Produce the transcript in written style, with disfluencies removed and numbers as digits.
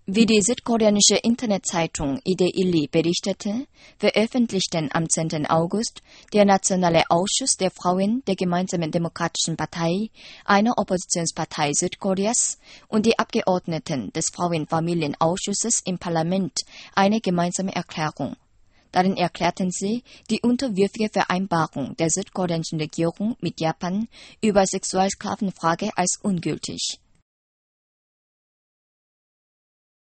Wie die südkoreanische Internetzeitung Ide Illi berichtete, veröffentlichten am 10. August der Nationale Ausschuss der Frauen der Gemeinsamen Demokratischen Partei, einer Oppositionspartei Südkoreas, und die Abgeordneten des Frauenfamilienausschusses im Parlament eine gemeinsame Erklärung. Darin erklärten sie die unterwürfige Vereinbarung der südkoreanischen Regierung mit Japan über Sexualsklavenfrage als ungültig.